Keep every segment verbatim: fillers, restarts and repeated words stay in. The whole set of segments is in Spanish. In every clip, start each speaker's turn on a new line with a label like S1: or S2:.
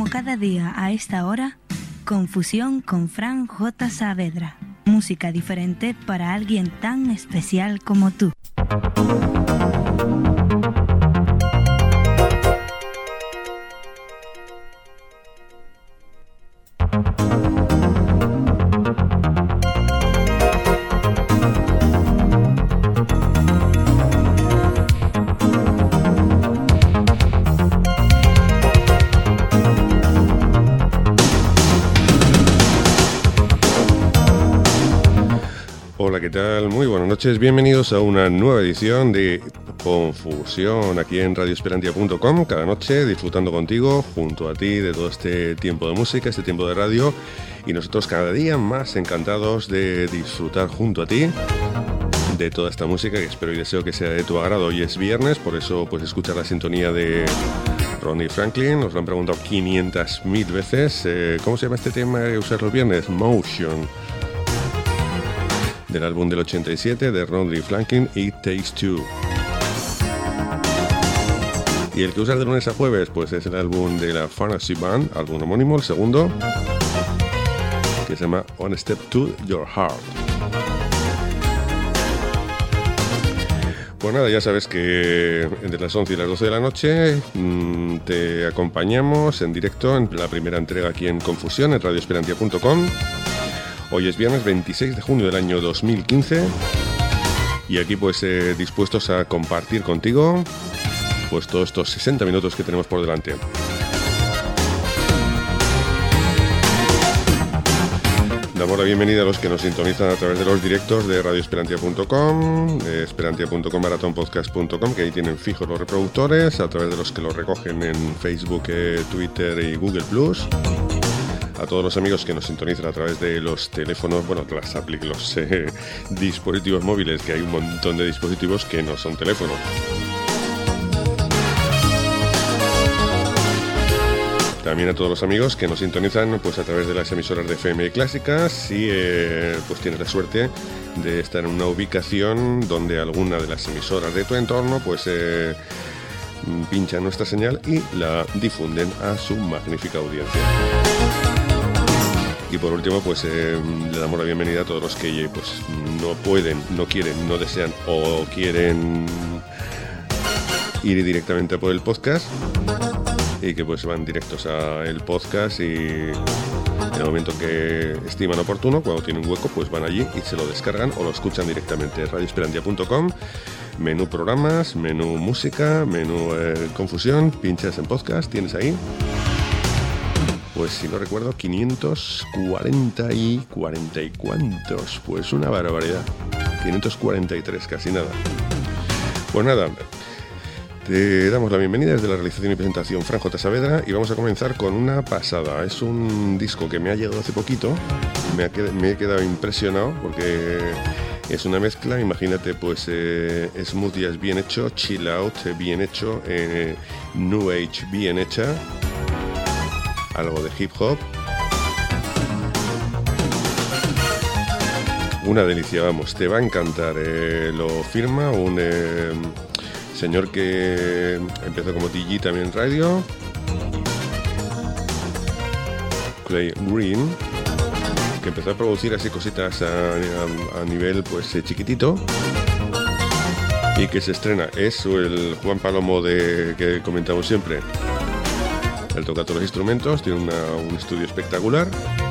S1: Como cada día a esta hora, Confusión con Fran J. Saavedra. Música diferente para alguien tan especial como tú.
S2: Hola, ¿qué tal? Muy buenas noches, bienvenidos a una nueva edición de Confusión aquí en radio esperantia punto com, cada noche disfrutando contigo, junto a ti, de todo este tiempo de música, este tiempo de radio, y nosotros cada día más encantados de disfrutar junto a ti de toda esta música que espero y deseo que sea de tu agrado. Hoy es viernes, por eso pues escuchar la sintonía de Ronnie Franklin. Nos lo han preguntado quinientas mil veces. Eh, ¿Cómo se llama este tema de usar los viernes? Motion, del álbum del ochenta y siete de Ronnie Franklin, It Takes Two. Y el que usar de lunes a jueves pues es el álbum de la Fantasy Band, álbum homónimo, el segundo, que se llama On Step to Your Heart. Pues nada, ya sabes que entre las once y las doce de la noche mmm, te acompañamos en directo en la primera entrega aquí en Confusión en radio esperantia punto com. Hoy es viernes veintiséis de junio del año dos mil quince y aquí pues eh, dispuestos a compartir contigo pues todos estos sesenta minutos que tenemos por delante. Damos la bienvenida a los que nos sintonizan a través de los directos de radio esperantia punto com, de esperantia punto com, marathon podcast punto com, que ahí tienen fijos los reproductores, a través de los que los recogen en Facebook, eh, Twitter y Google plus. A todos los amigos que nos sintonizan a través de los teléfonos, bueno, las apli- los eh, dispositivos móviles, que hay un montón de dispositivos que no son teléfonos. También a todos los amigos que nos sintonizan pues a través de las emisoras de F M clásicas y eh, pues tienes la suerte de estar en una ubicación donde alguna de las emisoras de tu entorno pues eh, pinchan nuestra señal y la difunden a su magnífica audiencia. Y por último, pues eh, le damos la bienvenida a todos los que pues no pueden, no quieren, no desean o quieren ir directamente por el podcast y que pues van directos al podcast y en el momento que estiman oportuno, cuando tienen hueco, pues van allí y se lo descargan o lo escuchan directamente. radio esperantia punto com, menú programas, menú música, menú eh, confusión, pinchas en podcast, tienes ahí. Pues si no recuerdo, quinientos cuarenta y cuarenta y cuantos, pues una barbaridad, quinientos cuarenta y tres, casi nada. Pues nada, te damos la bienvenida desde la realización y presentación Fran J. Saavedra y vamos a comenzar con una pasada. Es un disco que me ha llegado hace poquito, me, ha qued- me he quedado impresionado porque es una mezcla, imagínate, pues eh, smooth jazz bien hecho, chill out bien hecho, eh, new age bien hecha, algo de hip hop. Una delicia, vamos, te va a encantar. Eh, lo firma un eh, señor que empezó como D J también en radio, Clay Green, que empezó a producir así cositas a, a, a nivel pues eh, chiquitito, y que se estrena. Es el Juan Palomo de que comentamos siempre. Él toca todos los instrumentos, tiene una, un estudio espectacular.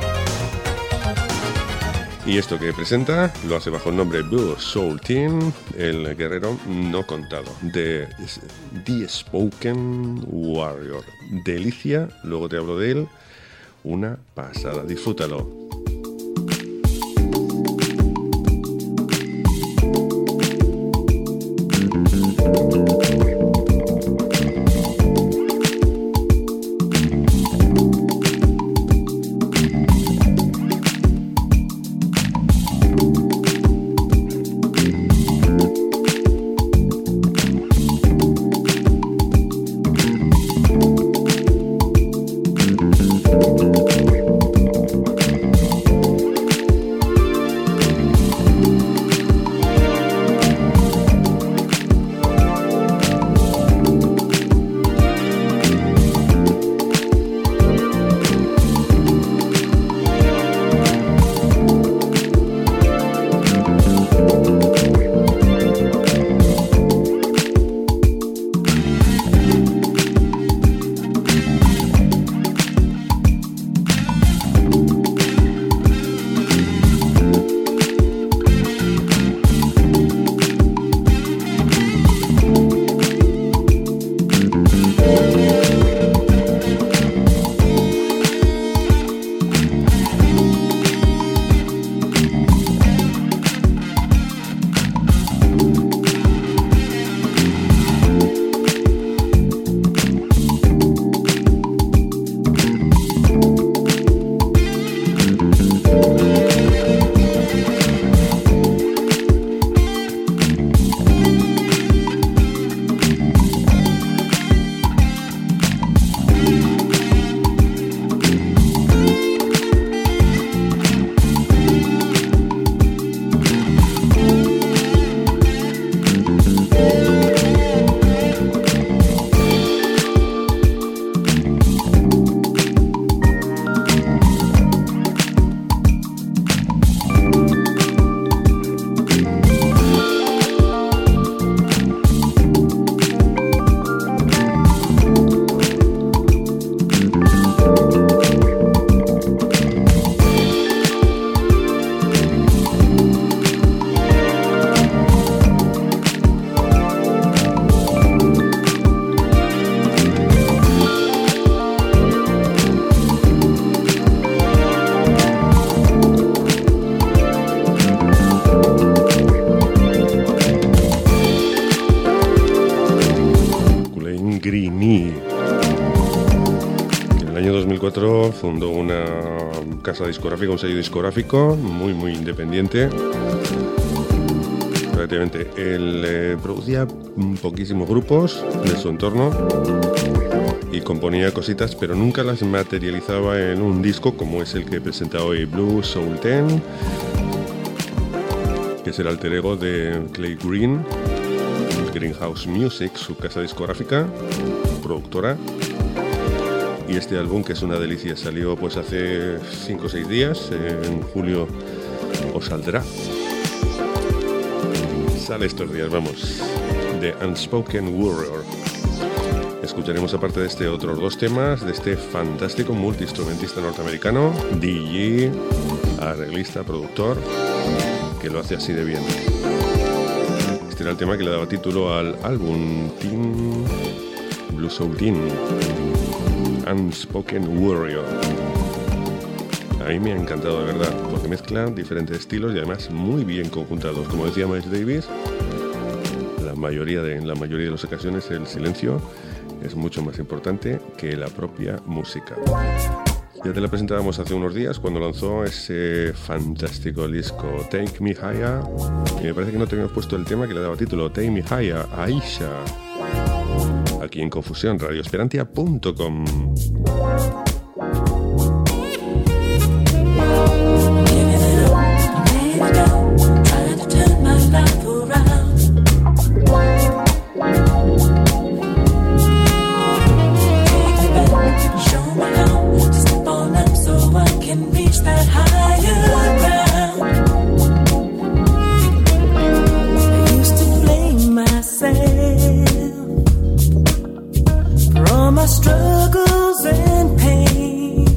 S2: Y esto que presenta lo hace bajo el nombre Blue Soul Team, el guerrero no contado, de The Spoken Warrior. Delicia, luego te hablo de él. Una pasada, disfrútalo. casa discográfica, un sello discográfico muy muy independiente. Prácticamente él eh, producía poquísimos grupos de su entorno y componía cositas, pero nunca las materializaba en un disco como es el que presenta hoy, Blue Soul ten, que es el alter ego de Clay Green, Greenhouse Music, su casa discográfica, productora. Y este álbum, que es una delicia, salió pues hace cinco o seis días, en julio os saldrá. Sale estos días, vamos, The Unspoken Warrior. Escucharemos aparte de este otros dos temas de este fantástico multiinstrumentista norteamericano, D J, arreglista, productor, que lo hace así de bien. Este era el tema que le daba título al álbum Teen Blue Soul ten, Unspoken Warrior. A mí me ha encantado de verdad, porque mezcla diferentes estilos y además muy bien conjuntados. Como decía Miles Davis, la mayoría de, en la mayoría de las ocasiones el silencio es mucho más importante que la propia música. Ya te la presentábamos hace unos días cuando lanzó ese fantástico disco Take Me Higher, y me parece que no te habíamos puesto el tema que le daba título, Take Me Higher, Aisha, aquí en Confusión, radio esperantia punto com.
S3: Struggles and pain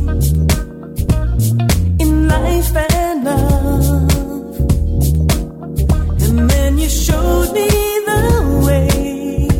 S3: in life and love, and then you showed me the way,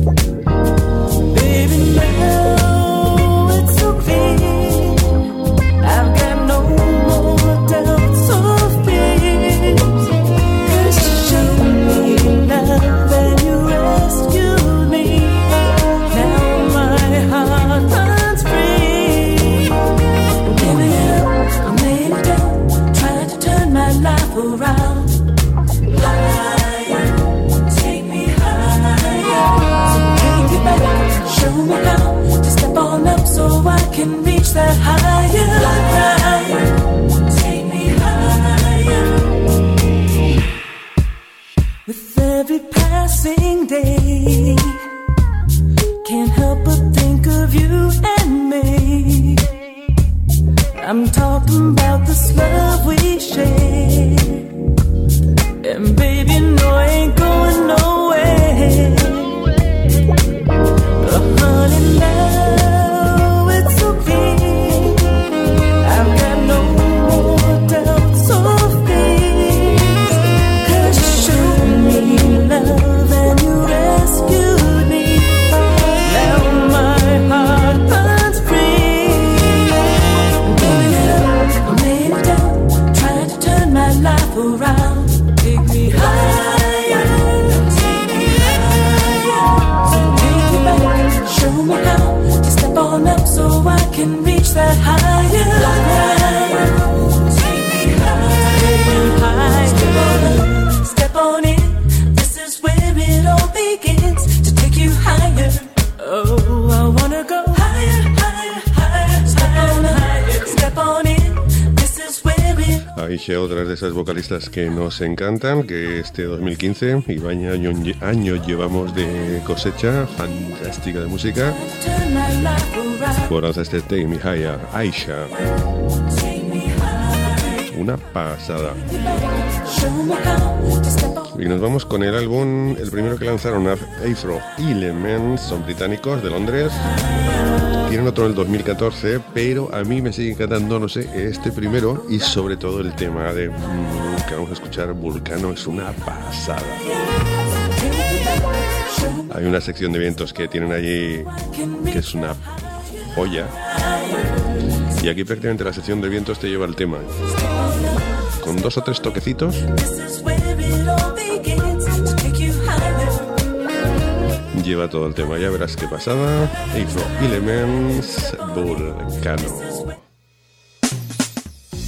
S3: baby. Now it's so clear, I've got no more doubts or fears, 'cause you showed me love and you rescued me. Now my heart runs free. Giving it up, I'm laying it down, trying to turn my life around. Higher, take me higher. So take me back, show me how to step on up so I can reach that higher ground. Take me higher. With every passing day, can't help but think of you and me. I'm talking about this love we share, and baby, no, I ain't going nowhere. But honey, now it's so clear, I've got no more doubts or fears, 'cause you showed me love and you rescued me. Now my heart runs free. I'm giving it up, I'm laying it down, trying to turn my life around. Take me higher, take me higher. So take me back, show me how to step on up so I can reach that higher ground. Take me higher, step on up, step on in. This is where it all begins, to take you higher. Oh, I wanna go higher, higher, higher. Step on higher, step on in. This is where it...
S2: Aisha, otras de esas vocalistas que nos encantan, que este dos mil quince y vaya año, año llevamos de cosecha fantástica de música. Por hacer este Take Me Higher, Aisha, una pasada. Y nos vamos con el álbum, el primero que lanzaron, Afro Elements, son británicos de Londres. Tienen otro del dos mil catorce, pero a mí me sigue encantando, no sé, este primero y sobre todo el tema de mm, que vamos a escuchar, Vulcano, es una pasada. Hay una sección de vientos que tienen allí que es una joya, y aquí prácticamente la sección de vientos te lleva el tema con dos o tres toquecitos. Lleva todo el tema, ya verás qué pasada. Afro Elements, Vulcano.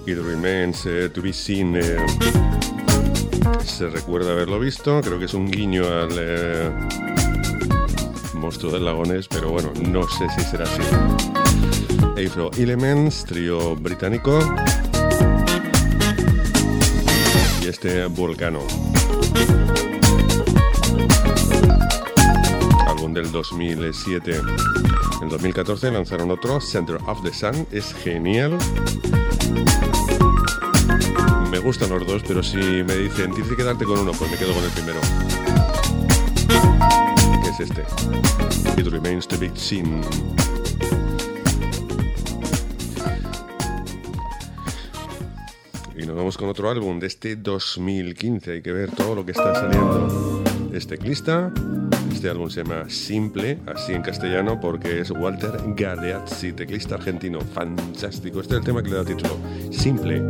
S2: It Remains uh, to be Seen. Eh, se recuerda haberlo visto, creo que es un guiño al eh, monstruo del lago Ness, pero bueno, no sé si será así. Afro Elements, trío británico. Y este Volcano. Álbum del dos mil siete. En dos mil catorce lanzaron otro, Center of the Sun, es genial. Me gustan los dos, pero si me dicen tienes que quedarte con uno, pues me quedo con el primero. Que es este. It Remains to be Seen. Y nos vamos con otro álbum de este dos mil quince. Hay que ver todo lo que está saliendo. Es teclista. Este álbum se llama Simple, así en castellano, porque es Walter Galeazzi, teclista argentino. Fantástico. Este es el tema que le da título. Simple.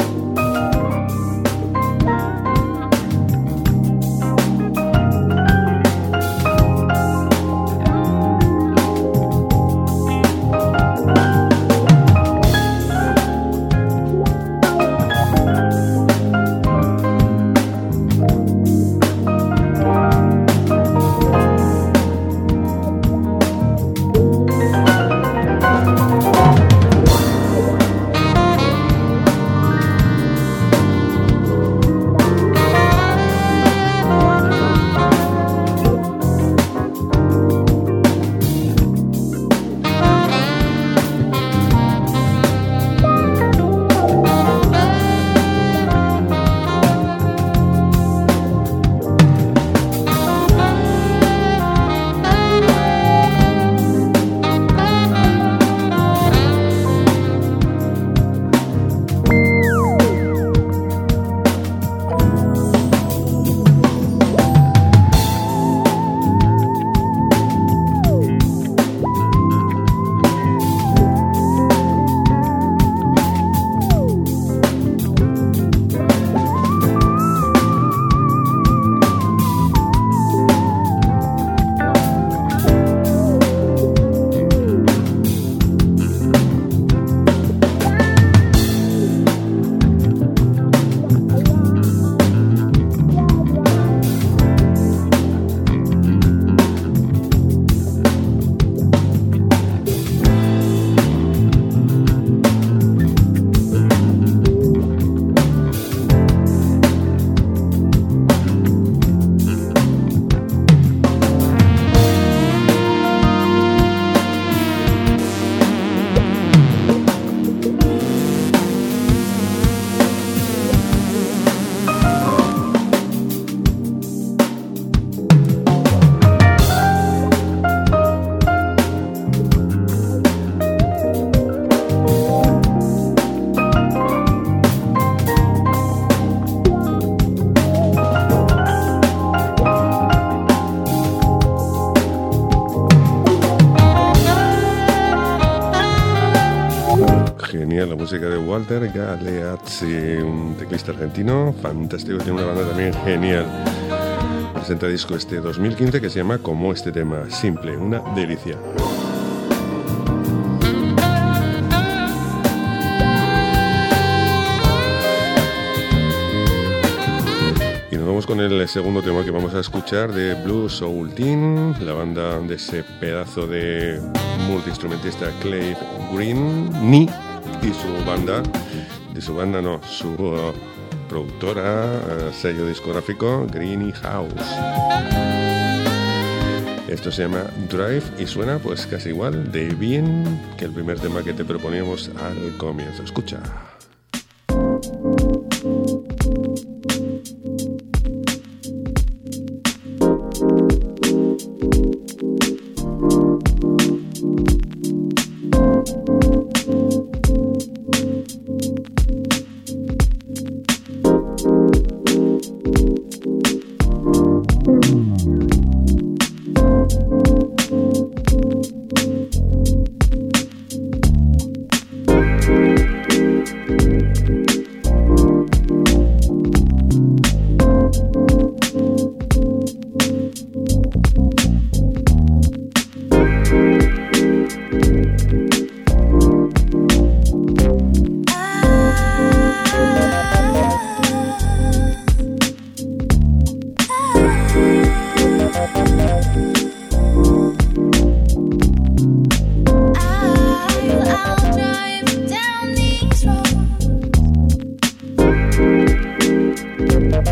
S2: La música de Walter Galeazzi, un teclista argentino fantástico, tiene una banda también genial. Presenta disco este dos mil quince que se llama como este tema, Simple, una delicia. Y nos vamos con el segundo tema que vamos a escuchar de Blue Soul Team, la banda de ese pedazo de multiinstrumentista Clive Green, ni y su banda, de su banda no, su uh, productora, uh, sello discográfico Greeny House. Esto se llama Drive y suena pues casi igual de bien que el primer tema que te proponíamos al comienzo. Escucha.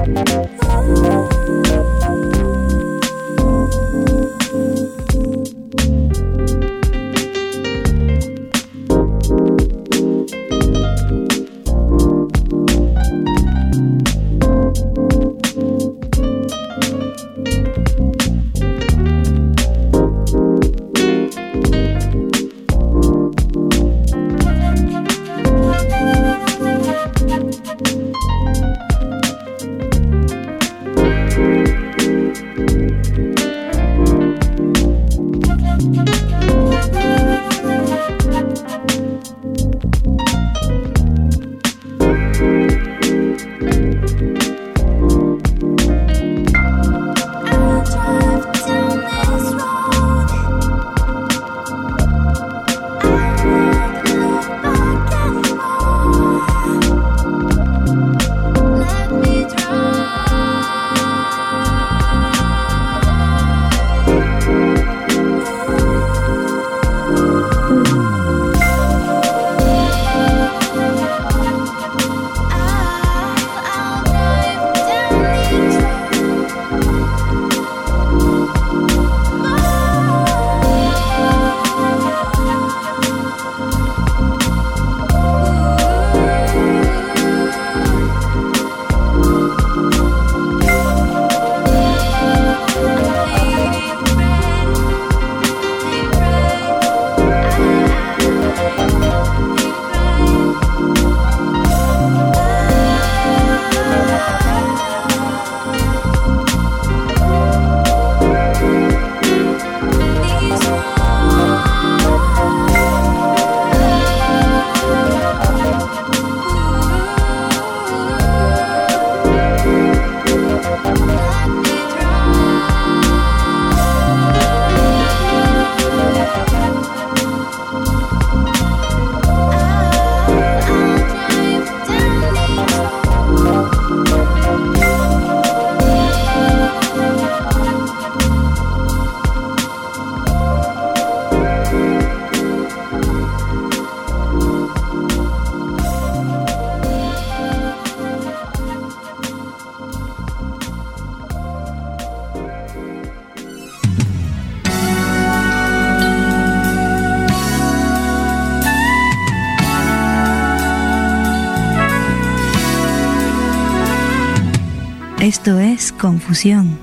S1: Esto es Confusión,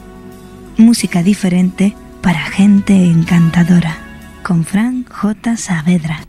S1: música diferente para gente encantadora, con Fran J. Saavedra.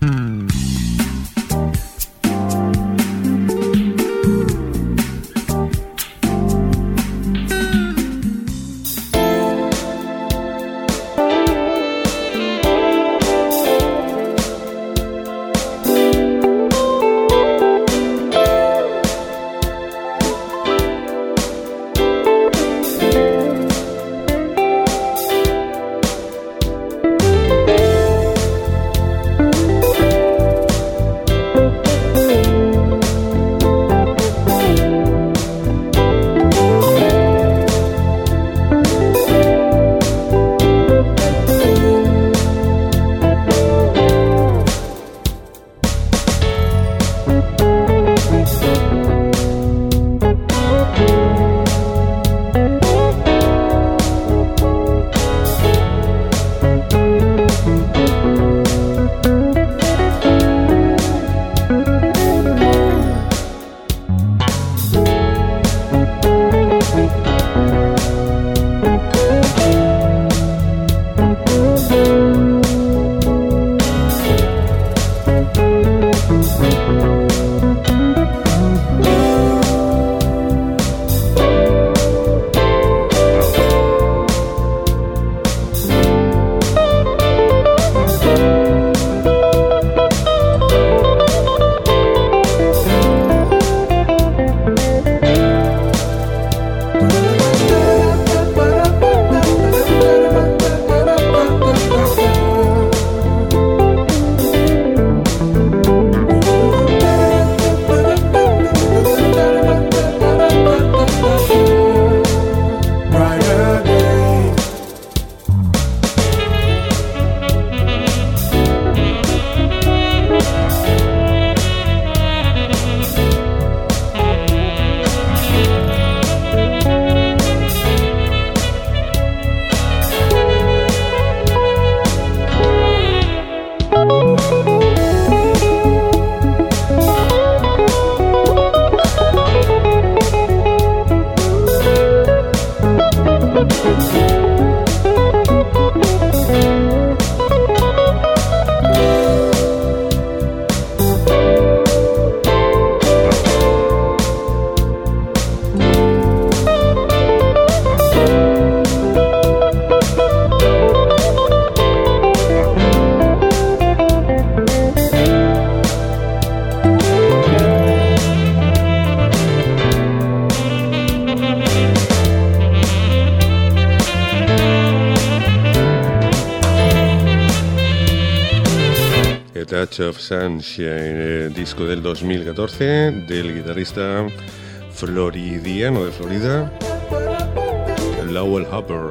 S2: Touch of Sunshine, eh, disco del dos mil catorce del guitarrista floridiano de Florida, Lowell Harper.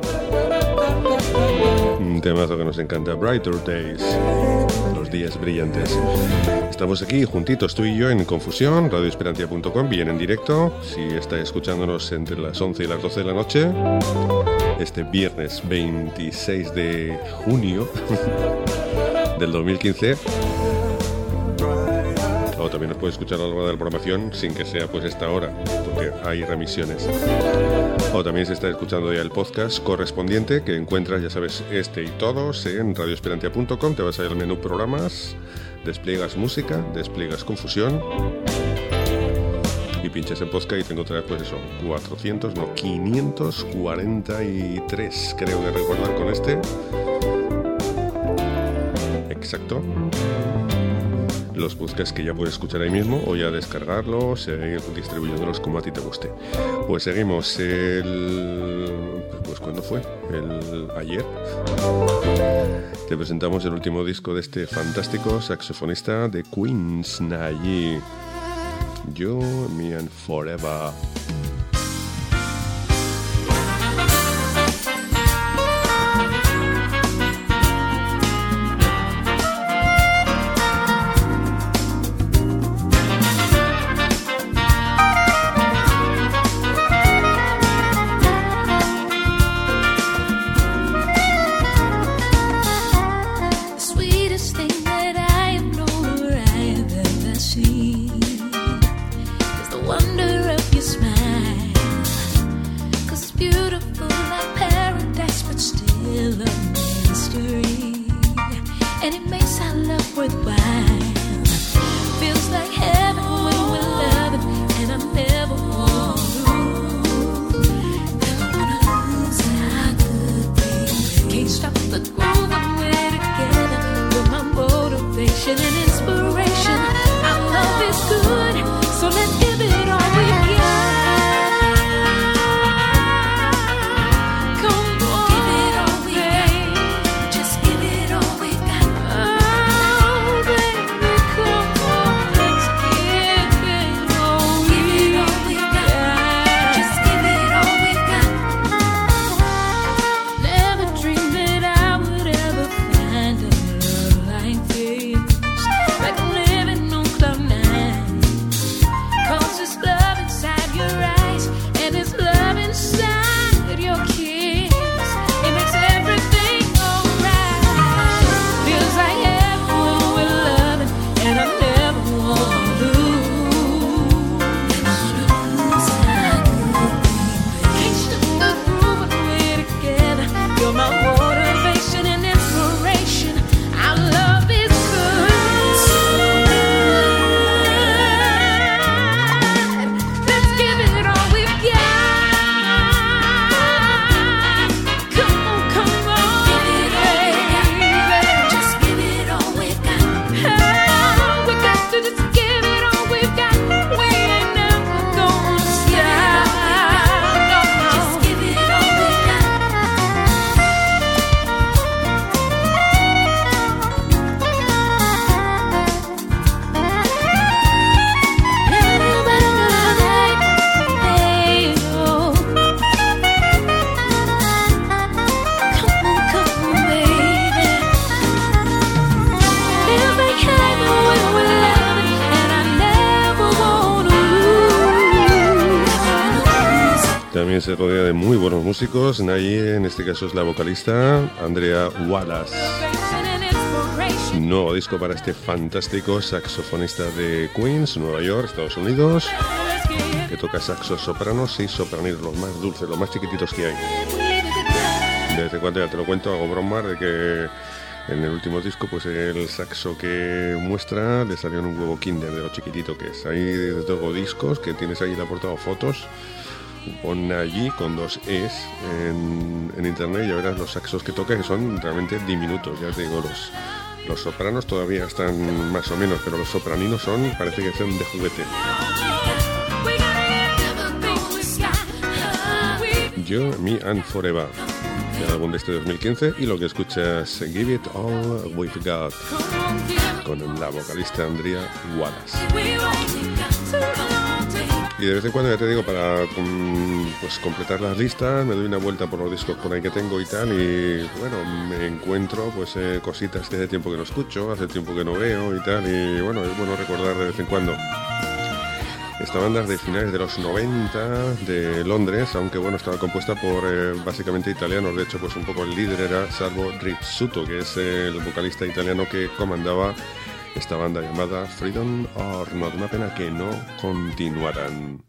S2: Un temazo que nos encanta, Brighter Days, los días brillantes. Estamos aquí juntitos tú y yo en Confusión, radio esperantia punto com, bien en directo, si estáis escuchándonos entre las once y las doce de la noche, este viernes veintiséis de junio del dos mil quince. O también nos puede escuchar a lo largo de la programación sin que sea pues esta hora, porque hay remisiones. O también se está escuchando ya el podcast correspondiente que encuentras, ya sabes, este y todos en radio esperantia punto com. Te vas a ir al menú programas, despliegas música, despliegas Confusión y pinchas en podcast y te encontrarás pues eso, cuatrocientos, no, quinientos cuarenta y tres, creo que recordar con este. Exacto. Los podcasts que ya puedes escuchar ahí mismo o ya descargarlos e ir distribuyéndolos como a ti te guste. Pues seguimos el... pues ¿cuándo fue? El ayer. Te presentamos el último disco de este fantástico saxofonista de Queens, Nayi. You, Me and Forever. Se rodea de muy buenos músicos. Nayi, en este caso, es la vocalista Andrea Wallace. Nuevo disco para este fantástico saxofonista de Queens, Nueva York, Estados Unidos, que toca saxos sopranos y sopraninos, los más dulces, los más chiquititos que hay. De vez en cuando, ya te lo cuento, hago broma de que en el último disco, pues el saxo que muestra le salió en un huevo Kinder de lo chiquitito que es. Hay desde luego discos que tienes ahí en la portada, fotos. Pon allí con dos es en, en internet y ya verás los saxos que toca, que son realmente diminutos. Ya te digo, los, los sopranos todavía están más o menos, pero los sopraninos son, parece que son de juguete. You, Me and Forever, el álbum de este dos mil quince, y lo que escuchas, Give It All We've Got. con la vocalista Andrea Wallace. Y de vez en cuando, ya te digo, para pues completar las listas, me doy una vuelta por los discos por ahí que tengo y tal, y bueno, me encuentro pues eh, cositas que hace tiempo que no escucho, hace tiempo que no veo y tal, y bueno, es bueno recordar de vez en cuando. Esta banda es de finales de los noventa, de Londres, aunque bueno, estaba compuesta por eh, básicamente italianos. De hecho, pues un poco el líder era Salvo Rizzuto, que es eh, el vocalista italiano que comandaba esta banda llamada Freedom or Not. Una pena que no continuaran.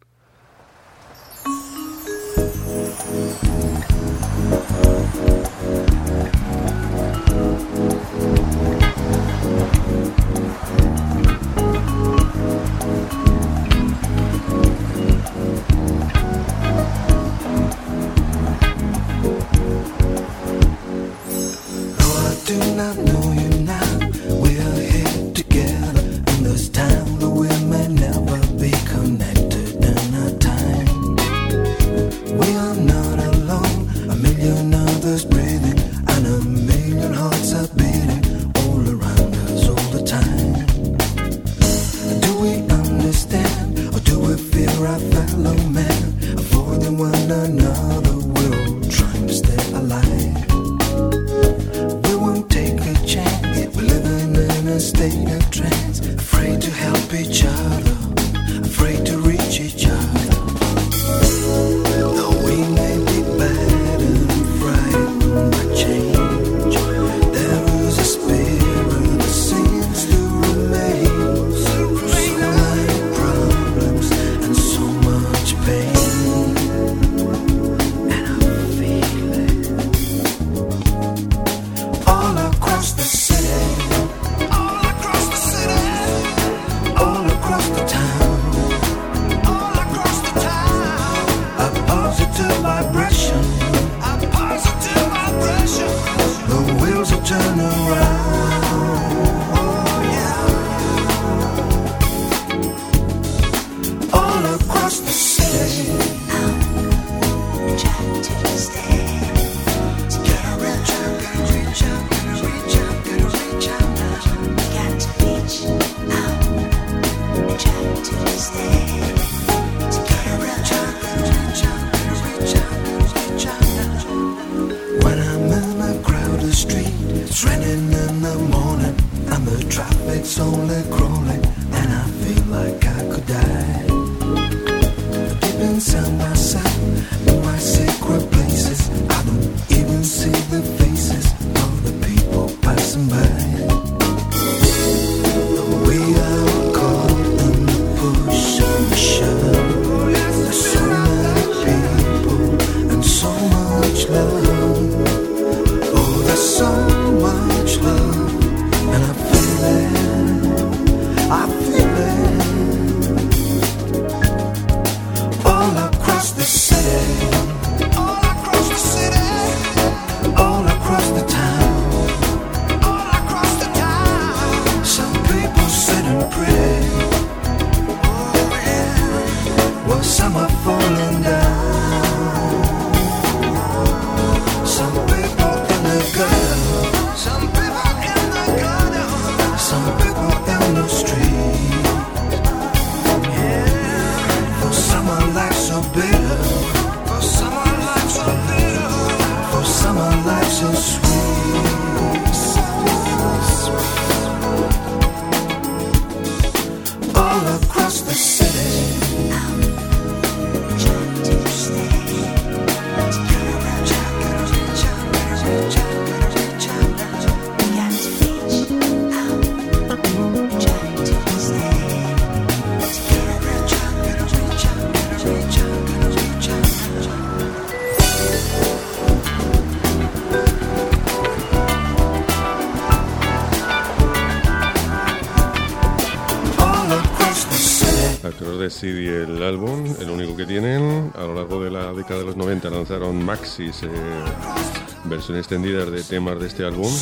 S2: C D el álbum, el único que tienen. A lo largo de la década de los noventa lanzaron maxis, eh, versiones extendidas de temas de este álbum,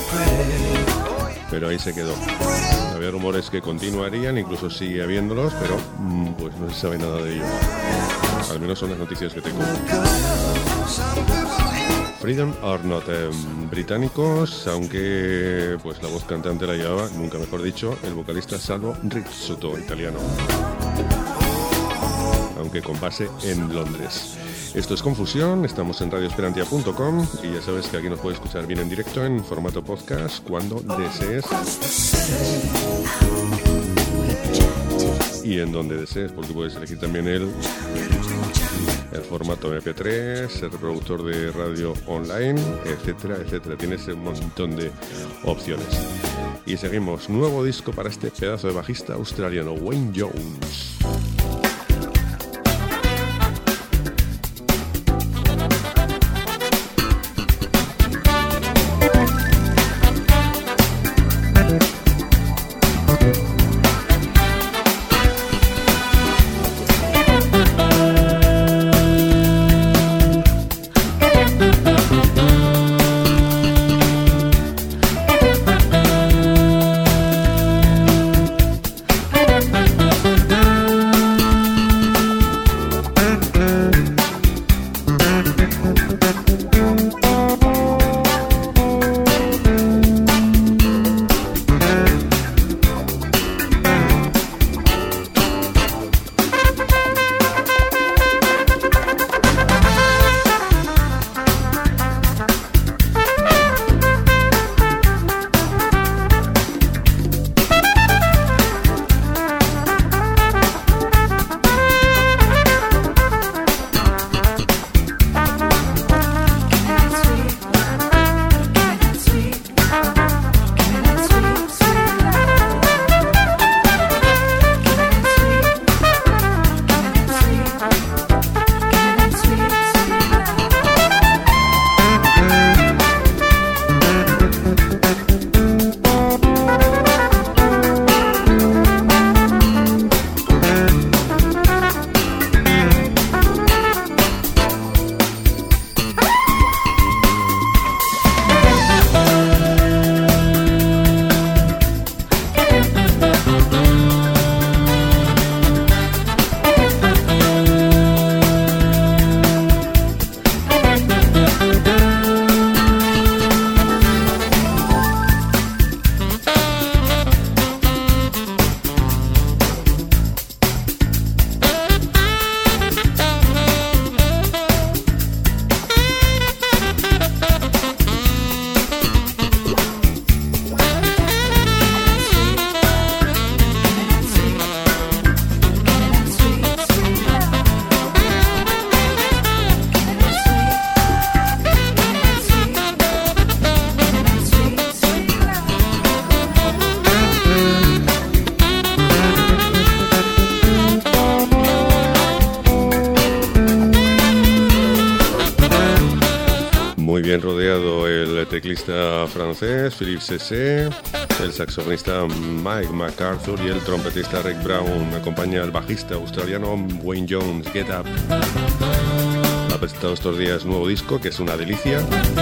S2: pero ahí se quedó. Había rumores que continuarían, incluso sigue habiéndolos, pero pues no se sabe nada de ellos. Al menos son las noticias que tengo. Freedom or Not, eh, británicos, aunque pues la voz cantante la llevaba, nunca mejor dicho, el vocalista Salvo Rizzuto, italiano, aunque con base en Londres. Esto es Confusión, estamos en radio esperantia punto com y ya sabes que aquí nos puedes escuchar bien en directo en formato podcast cuando desees y en donde desees, porque puedes elegir también el el formato eme pe tres, el reproductor de radio online, etcétera, etcétera. Tienes un montón de opciones. Y seguimos, nuevo disco para este pedazo de bajista australiano, Wayne Jones. Rodeado el teclista francés Philippe Cessé, el saxofonista Mike MacArthur y el trompetista Rick Brown. Acompaña al bajista australiano Wayne Jones. Get Up ha presentado estos días nuevo disco que es una delicia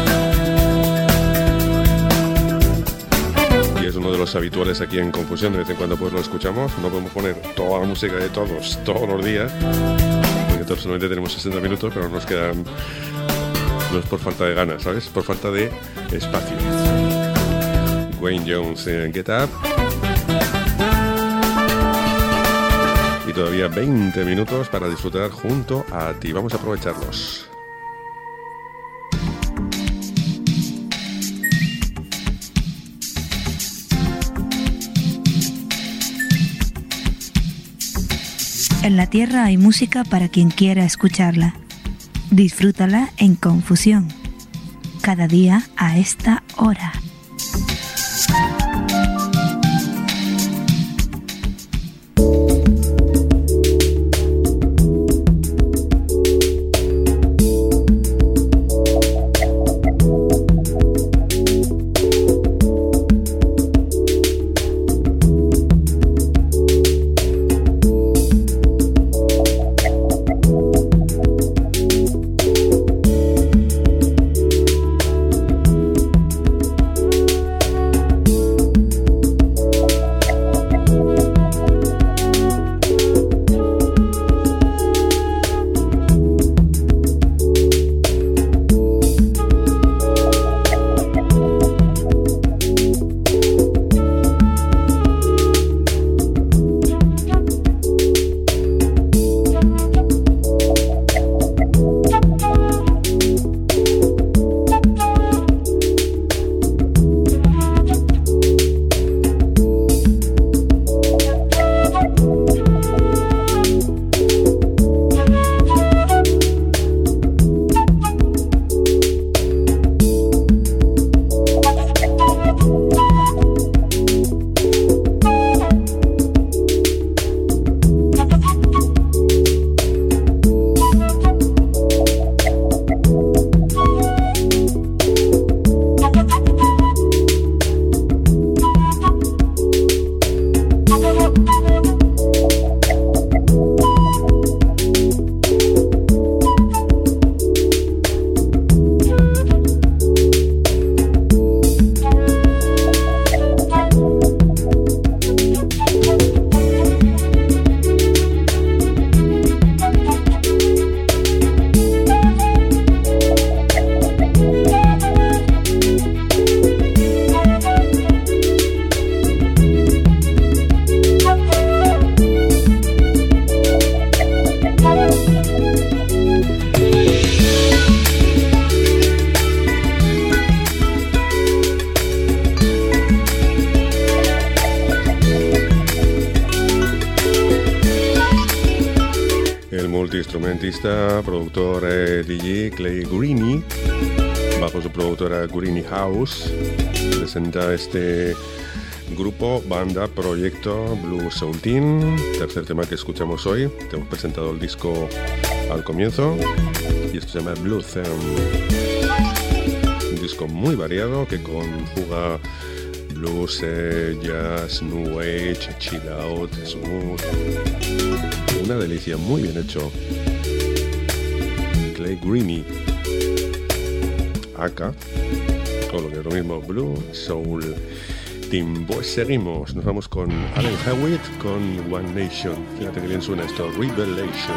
S2: y es uno de los habituales aquí en Confusión. De vez en cuando pues lo escuchamos. No podemos poner toda la música de todos todos los días porque todos solamente tenemos sesenta minutos, pero nos quedan. No es por falta de ganas, ¿sabes? Por falta de espacio. Wayne Jones en Get Up. Y todavía veinte minutos para disfrutar junto a ti. Vamos a aprovecharlos.
S1: En la Tierra hay música para quien quiera escucharla. Disfrútala en Confusión, cada día a esta hora.
S2: multiinstrumentista, productor eh, D J Clay Greeny, bajo su productora Greeny House, presenta este grupo, banda, proyecto Blue Soul Teen, tercer tema que escuchamos hoy. Te hemos presentado el disco al comienzo y esto se llama Blue Thumb. Un disco muy variado que conjuga blues, eh, jazz, new age, chill out, smooth. Una delicia, muy bien hecho. Clay Greeny, acá, o lo que es lo mismo, Blue Soul Team. Pues seguimos, nos vamos con Allen Hewitt con One Nation. Fíjate que bien suena esto, Revelation.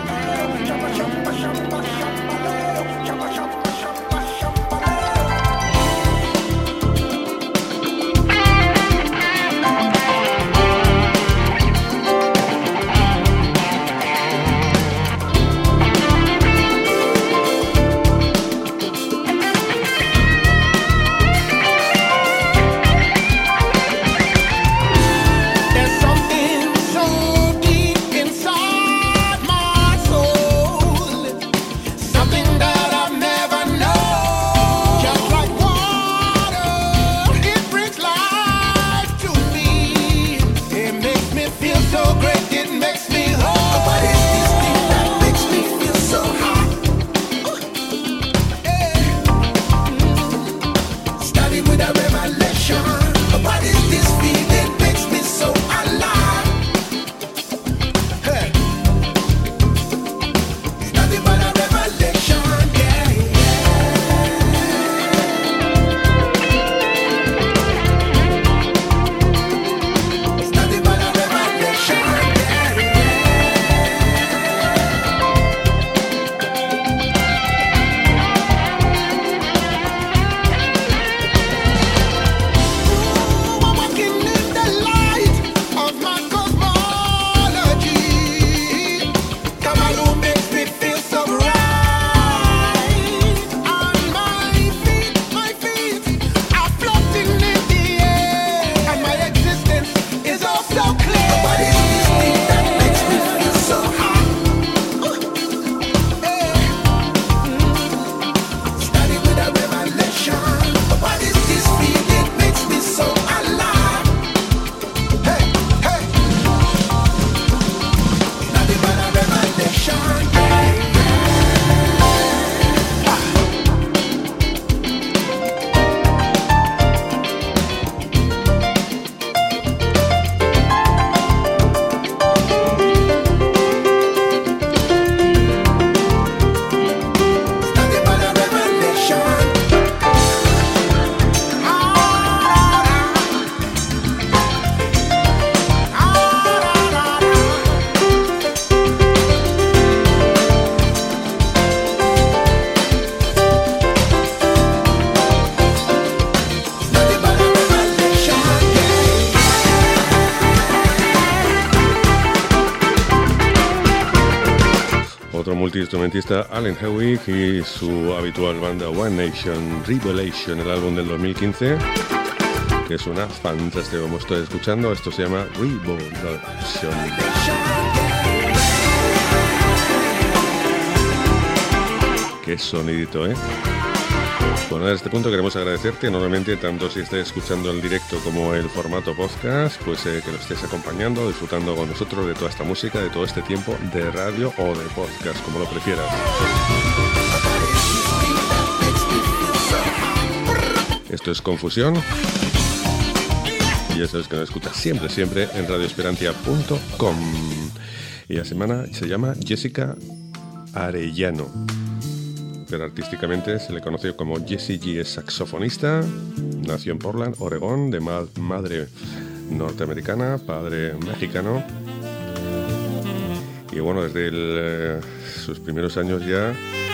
S2: Multiinstrumentista Allen Hewitt y su habitual banda One Nation, Revelation, el álbum del dos mil quince, que es una fantástica, como estoy escuchando. Esto se llama Revelation. Qué sonidito, ¿eh? Bueno, a este punto queremos agradecerte enormemente, tanto si estés escuchando el directo como el formato podcast, pues eh, que lo estés acompañando, disfrutando con nosotros de toda esta música, de todo este tiempo de radio o de podcast, como lo prefieras. Esto es Confusión y eso es que nos escuchas siempre, siempre en radioesperantia punto com. Y la semana se llama Jessica Arellano, pero artísticamente se le conoció como Jessie G. Es saxofonista, nació en Portland, Oregón, de ma- madre norteamericana, padre mexicano. Y bueno, desde el, eh, sus primeros años ya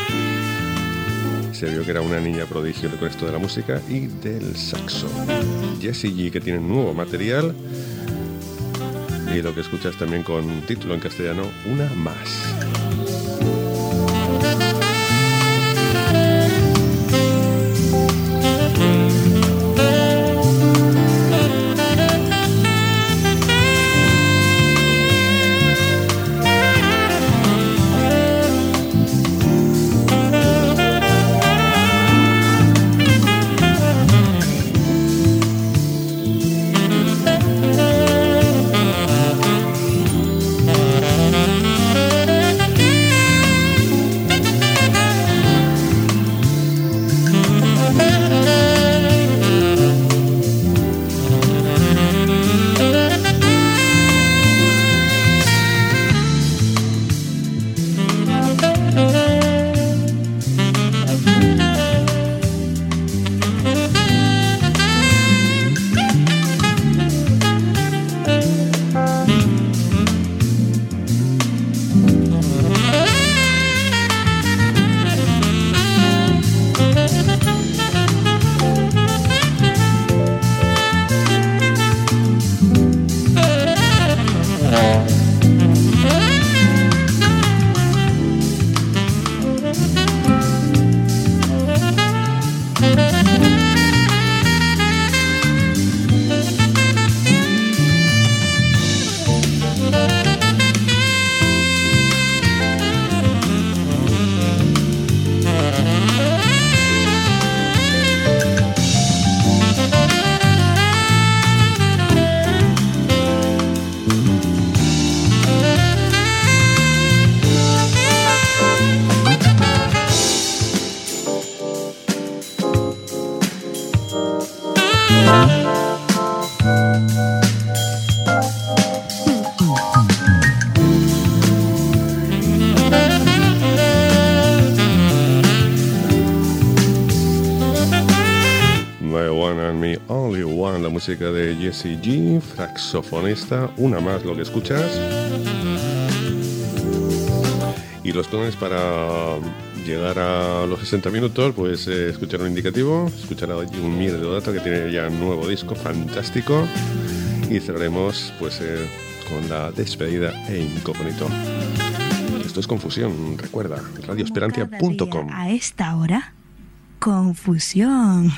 S2: se vio que era una niña prodigio con esto de la música y del saxo. Jessie G, que tiene nuevo material, y lo que escuchas también con título en castellano, Una Más. música de Jessie G, saxofonista, una más lo que escuchas. Y los planes para llegar a los sesenta minutos, pues eh, escuchar un indicativo, escuchar a un Mir Deodato que tiene ya un nuevo disco fantástico, y cerraremos pues eh, con la despedida e incógnito. Esto es Confusión, recuerda, radioesperantia punto com.
S1: A esta hora, Confusión.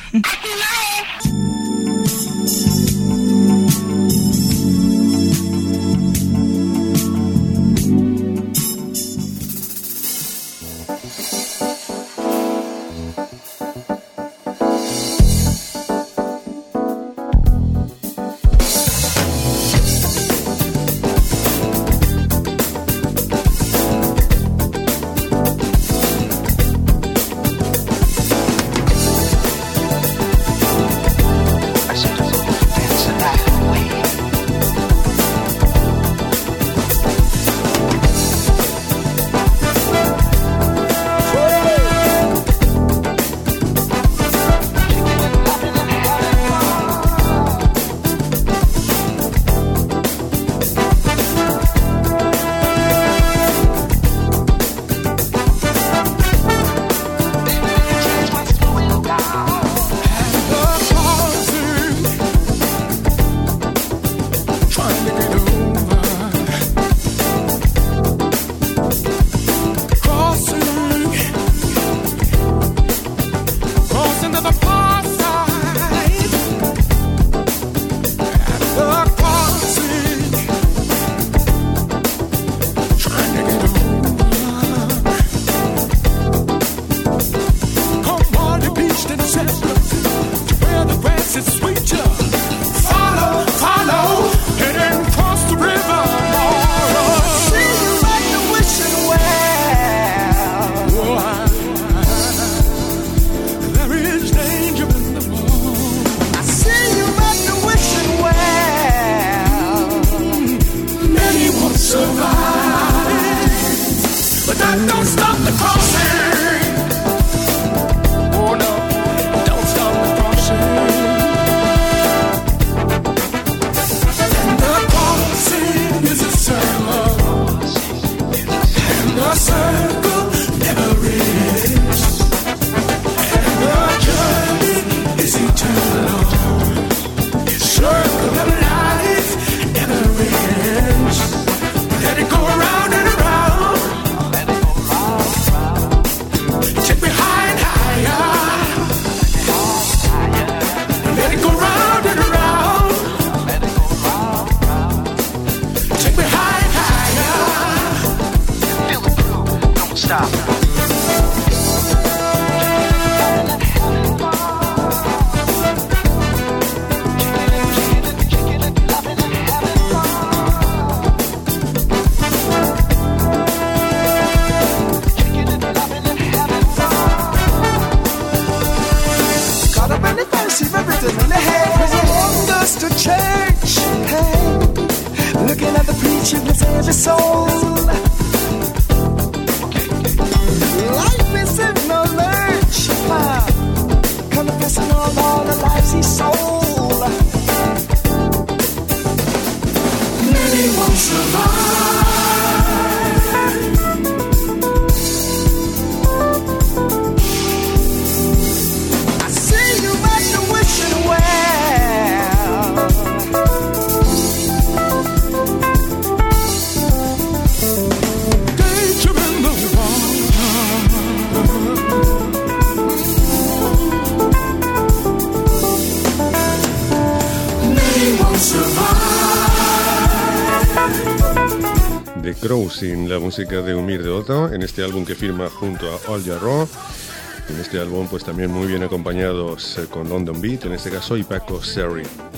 S2: Sin la música de Mir Deodato en este álbum que firma junto a Al Jarreau. En este álbum pues también muy bien acompañados eh, con London Beat, en este caso, y Paco Serri.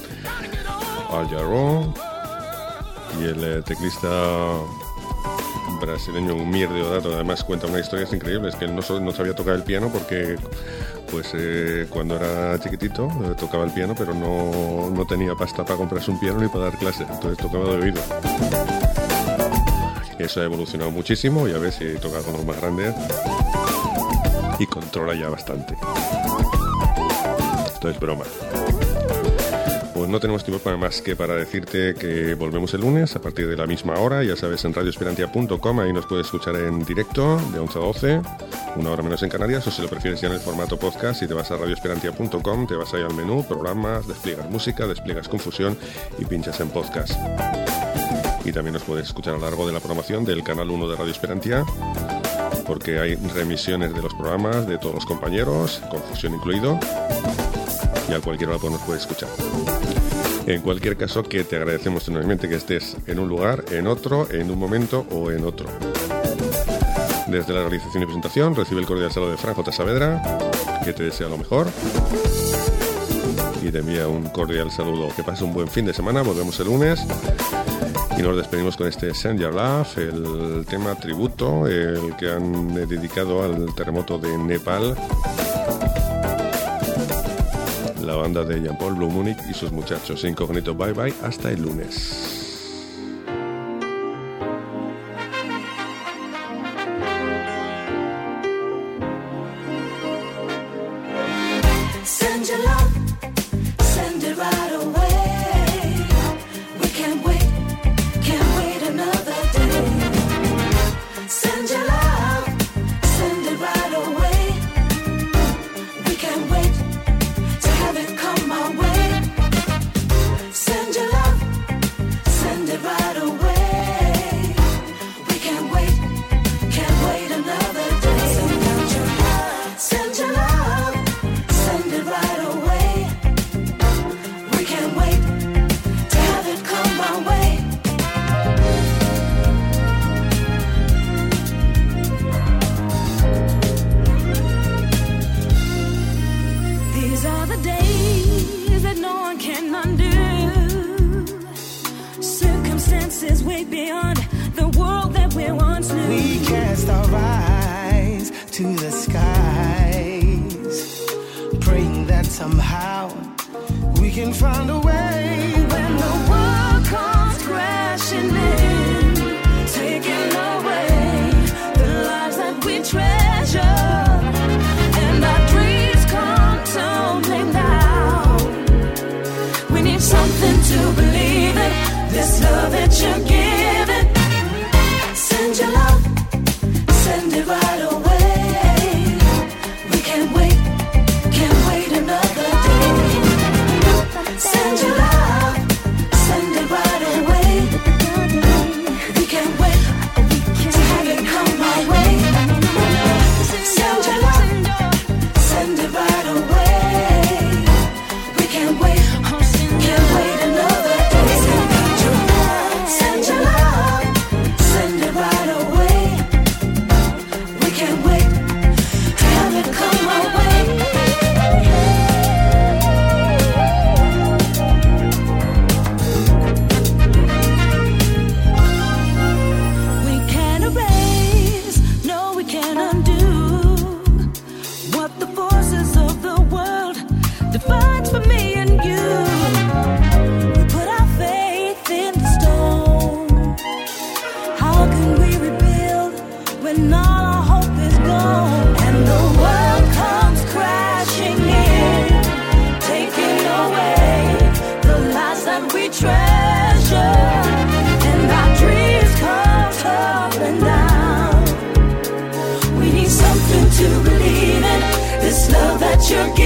S2: Al Jarreau y el eh, teclista brasileño Mir Deodato. Además cuenta una historia increíble, es que él no, no sabía tocar el piano porque pues eh, cuando era chiquitito eh, tocaba el piano, pero no, no tenía pasta para comprarse un piano ni para dar clases, entonces tocaba de oído. Eso ha evolucionado muchísimo y a ver si toca con los más grandes y controla ya bastante. Esto es broma. Pues no tenemos tiempo para más que para decirte que volvemos el lunes a partir de la misma hora, ya sabes, en radio esperantia punto com, ahí nos puedes escuchar en directo de once a doce, una hora menos en Canarias, o si lo prefieres ya en el formato podcast, si te vas a radio esperantia punto com, te vas ahí al menú, programas, despliegas música, despliegas confusión y pinchas en podcast. Y también nos puedes escuchar a lo largo de la programación del canal uno de Radio Esperantia, porque hay remisiones de los programas de todos los compañeros, confusión incluido, y a cualquier hora pues nos puedes escuchar. En cualquier caso, que te agradecemos enormemente que estés en un lugar, en otro, en un momento o en otro. Desde la realización y presentación, recibe el cordial saludo de Fran J. Saavedra, que te desea lo mejor y te envía un cordial saludo. Que pases un buen fin de semana, volvemos el lunes y nos despedimos con este Send Your Love, el tema tributo, el que han dedicado al terremoto de Nepal, la banda de Jean-Paul Blue Munich y sus muchachos. Incógnito, bye bye, hasta el lunes.
S3: Send your love, send it right away. We can't wait, can't wait another day. Send your love, send it right away. We can't wait to have it come our way. Send your love, send it right away. We can't wait, can't wait another day. Send your love, send your love, send it right away. We can't wait to have it come our way. These are the days that no one can undo. Circumstances way beyond the world that we once knew.
S4: We cast our eyes to the skies, praying that somehow we can find a way.
S3: When the world comes crashing in, taking away the lives that we treasure, and our dreams come tumbling down, we need something to believe in, this love that you're giving. Send your love, send it right away. We can't wait, can't wait another day. Send your love, send it right away. We can't wait to have it come our way. Send your love, send it right away. We can't wait, can't wait another day. Send your love, send it right away. We can't wait to have it come our way. We can't erase, no, we can't undo what the forces of the world defines for me and you. We put our faith in the stone. How can we rebuild when all our hope is gone? And the world comes crashing in, taking away the lives that we treasure, and our dreams come tumbling down. We need something to believe in, this love that you're giving.